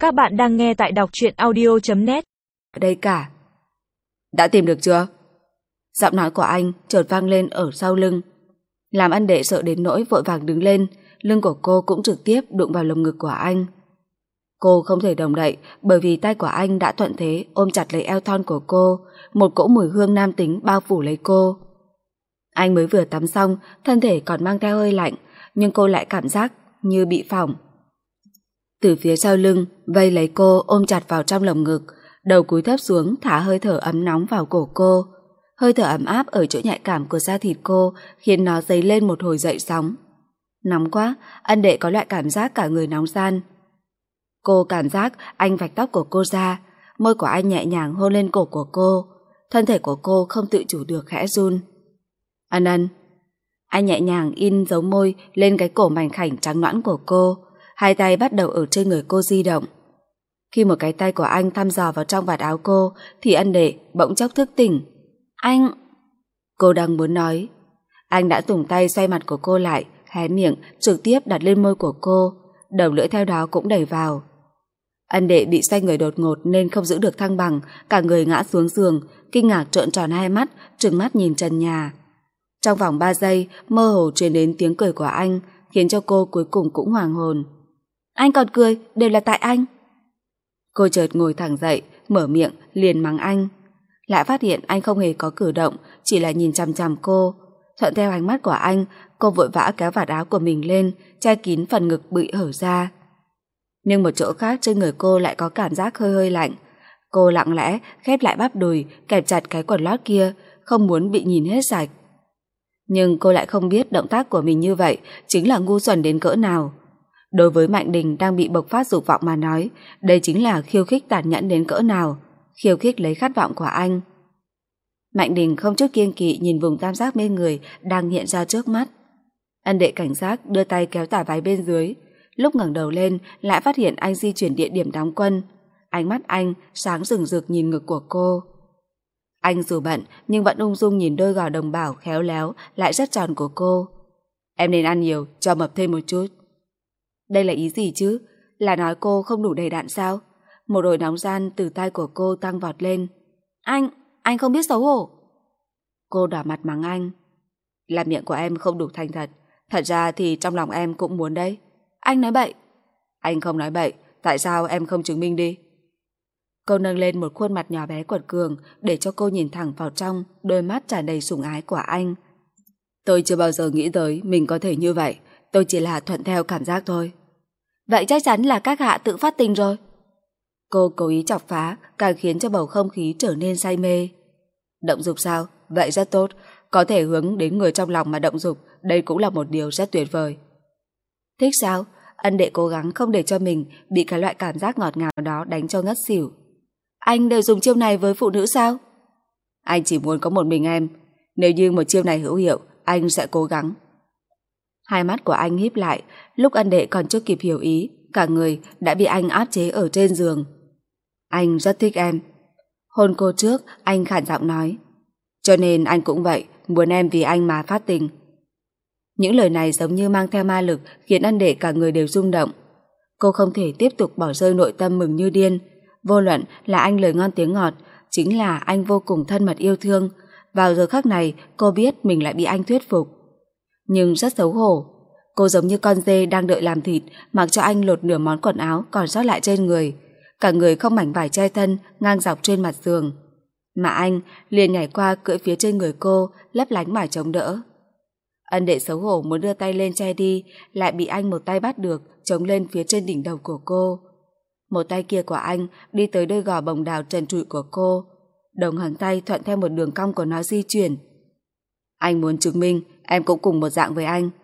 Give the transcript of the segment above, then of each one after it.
Các bạn đang nghe tại đọc truyện audio.net. Ở đây cả. Đã tìm được chưa? Giọng nói của anh chợt vang lên ở sau lưng, làm Ân Đệ sợ đến nỗi vội vàng đứng lên. Lưng của cô cũng trực tiếp đụng vào lồng ngực của anh. Cô không thể động đậy bởi vì tay của anh đã thuận thế ôm chặt lấy eo thon của cô, một cỗ mùi hương nam tính bao phủ lấy cô. Anh mới vừa tắm xong, thân thể còn mang theo hơi lạnh, nhưng cô lại cảm giác như bị phỏng. Từ phía sau lưng vây lấy cô ôm chặt vào trong lồng ngực, đầu cúi thấp xuống thả hơi thở ấm nóng vào cổ cô. Hơi thở ấm áp ở chỗ nhạy cảm của da thịt cô khiến nó dấy lên một hồi dậy sóng. Nóng quá, Ân Đệ có loại cảm giác cả người nóng ran. Cô cảm giác anh vạch tóc của cô ra, môi của anh nhẹ nhàng hôn lên cổ của cô, thân thể của cô không tự chủ được khẽ run. Ân Ân. Anh nhẹ nhàng in dấu môi lên cái cổ mảnh khảnh trắng nõn của cô, hai tay bắt đầu ở trên người cô di động. Khi một cái tay của anh thăm dò vào trong vạt áo cô thì Ân Đệ bỗng chốc thức tỉnh. Anh... Cô đang muốn nói. Anh đã dùng tay xoay mặt của cô lại, hé miệng trực tiếp đặt lên môi của cô, đầu lưỡi theo đó cũng đẩy vào. Ân Đệ bị xoay người đột ngột nên không giữ được thăng bằng, cả người ngã xuống giường, kinh ngạc trợn tròn hai mắt, trừng mắt nhìn trần nhà. Trong vòng 3 giây, mơ hồ truyền đến tiếng cười của anh, khiến cho cô cuối cùng cũng hoàng hồn. Anh còn cười, đều là tại anh. Cô chợt ngồi thẳng dậy, mở miệng, liền mắng anh. Lại phát hiện anh không hề có cử động, chỉ là nhìn chằm chằm cô. Thuận theo ánh mắt của anh, cô vội vã kéo vạt áo của mình lên, che kín phần ngực bị hở ra. Nhưng một chỗ khác trên người cô lại có cảm giác hơi hơi lạnh. Cô lặng lẽ khép lại bắp đùi, kẹp chặt cái quần lót kia, không muốn bị nhìn hết sạch. Nhưng cô lại không biết động tác của mình như vậy chính là ngu xuẩn đến cỡ nào. Đối với Mạnh Đình đang bị bộc phát dục vọng mà nói, đây chính là khiêu khích tàn nhẫn đến cỡ nào, khiêu khích lấy khát vọng của anh. Mạnh Đình không chút kiêng kỵ nhìn vùng tam giác bên người đang hiện ra trước mắt. Ân Đệ cảnh giác đưa tay kéo tà váy bên dưới, lúc ngẩng đầu lên lại phát hiện anh di chuyển địa điểm đóng quân. Ánh mắt anh sáng rừng rực nhìn ngực của cô. Anh dù bận nhưng vẫn ung dung nhìn đôi gò đồng bảo khéo léo lại rất tròn của cô. Em nên ăn nhiều cho mập thêm một chút. Đây là ý gì chứ? Là nói cô không đủ đầy đặn sao? Một hồi nóng ran từ tai của cô tăng vọt lên. Anh không biết xấu hổ. Cô đỏ mặt mắng anh. Là miệng của em không đủ thành thật. Thật ra thì trong lòng em cũng muốn đấy. Anh nói bậy. Anh không nói bậy. Tại sao em không chứng minh đi? Cô nâng lên một khuôn mặt nhỏ bé quật cường để cho cô nhìn thẳng vào trong đôi mắt tràn đầy sủng ái của anh. Tôi chưa bao giờ nghĩ tới mình có thể như vậy. Tôi chỉ là thuận theo cảm giác thôi. Vậy chắc chắn là các hạ tự phát tình rồi. Cô cố ý chọc phá, càng khiến cho bầu không khí trở nên say mê. Động dục sao? Vậy rất tốt. Có thể hướng đến người trong lòng mà động dục, đây cũng là một điều rất tuyệt vời. Thích sao? Ân Đệ cố gắng không để cho mình bị cái loại cảm giác ngọt ngào đó đánh cho ngất xỉu. Anh đều dùng chiêu này với phụ nữ sao? Anh chỉ muốn có một mình em. Nếu như một chiêu này hữu hiệu, anh sẽ cố gắng. Hai mắt của anh híp lại, lúc Ân Đệ còn chưa kịp hiểu ý, cả người đã bị anh áp chế ở trên giường. Anh rất thích em. Hôn cô trước, anh khản giọng nói. Cho nên anh cũng vậy, muốn em vì anh mà phát tình. Những lời này giống như mang theo ma lực khiến Ân Đệ cả người đều rung động. Cô không thể tiếp tục bỏ rơi nội tâm mừng như điên. Vô luận là anh lời ngon tiếng ngọt, chính là anh vô cùng thân mật yêu thương. Vào giờ khắc này cô biết mình lại bị anh thuyết phục. Nhưng rất xấu hổ. Cô giống như con dê đang đợi làm thịt, mặc cho anh lột nửa món quần áo còn sót lại trên người. Cả người không mảnh vải che thân ngang dọc trên mặt giường. Mà anh liền nhảy qua cưỡi phía trên người cô, lấp lánh mà chống đỡ. Ân Đệ xấu hổ muốn đưa tay lên che đi, lại bị anh một tay bắt được, chống lên phía trên đỉnh đầu của cô. Một tay kia của anh đi tới đôi gò bồng đào trần trụi của cô, đầu ngón tay thuận theo một đường cong của nó di chuyển. Anh muốn chứng minh em cũng cùng một dạng với anh.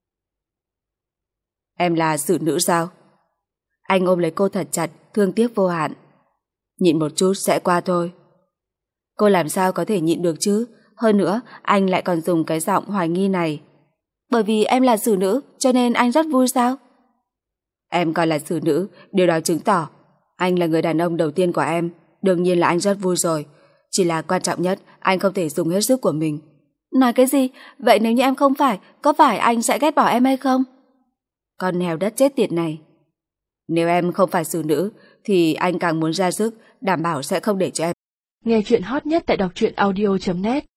Em là xử nữ sao? Anh ôm lấy cô thật chặt, thương tiếc vô hạn. Nhịn một chút sẽ qua thôi. Cô làm sao có thể nhịn được chứ? Hơn nữa, anh lại còn dùng cái giọng hoài nghi này. Bởi vì em là xử nữ, cho nên anh rất vui sao? Em còn là xử nữ, điều đó chứng tỏ anh là người đàn ông đầu tiên của em. Đương nhiên là anh rất vui rồi. Chỉ là quan trọng nhất, anh không thể dùng hết sức của mình. Nói cái gì? Vậy nếu như em không phải, có phải anh sẽ ghét bỏ em hay không? Con heo đất chết tiệt này. Nếu em không phải xử nữ thì anh càng muốn ra sức đảm bảo sẽ không để cho em. Nghe chuyện hot nhất tại đọc truyện audio.net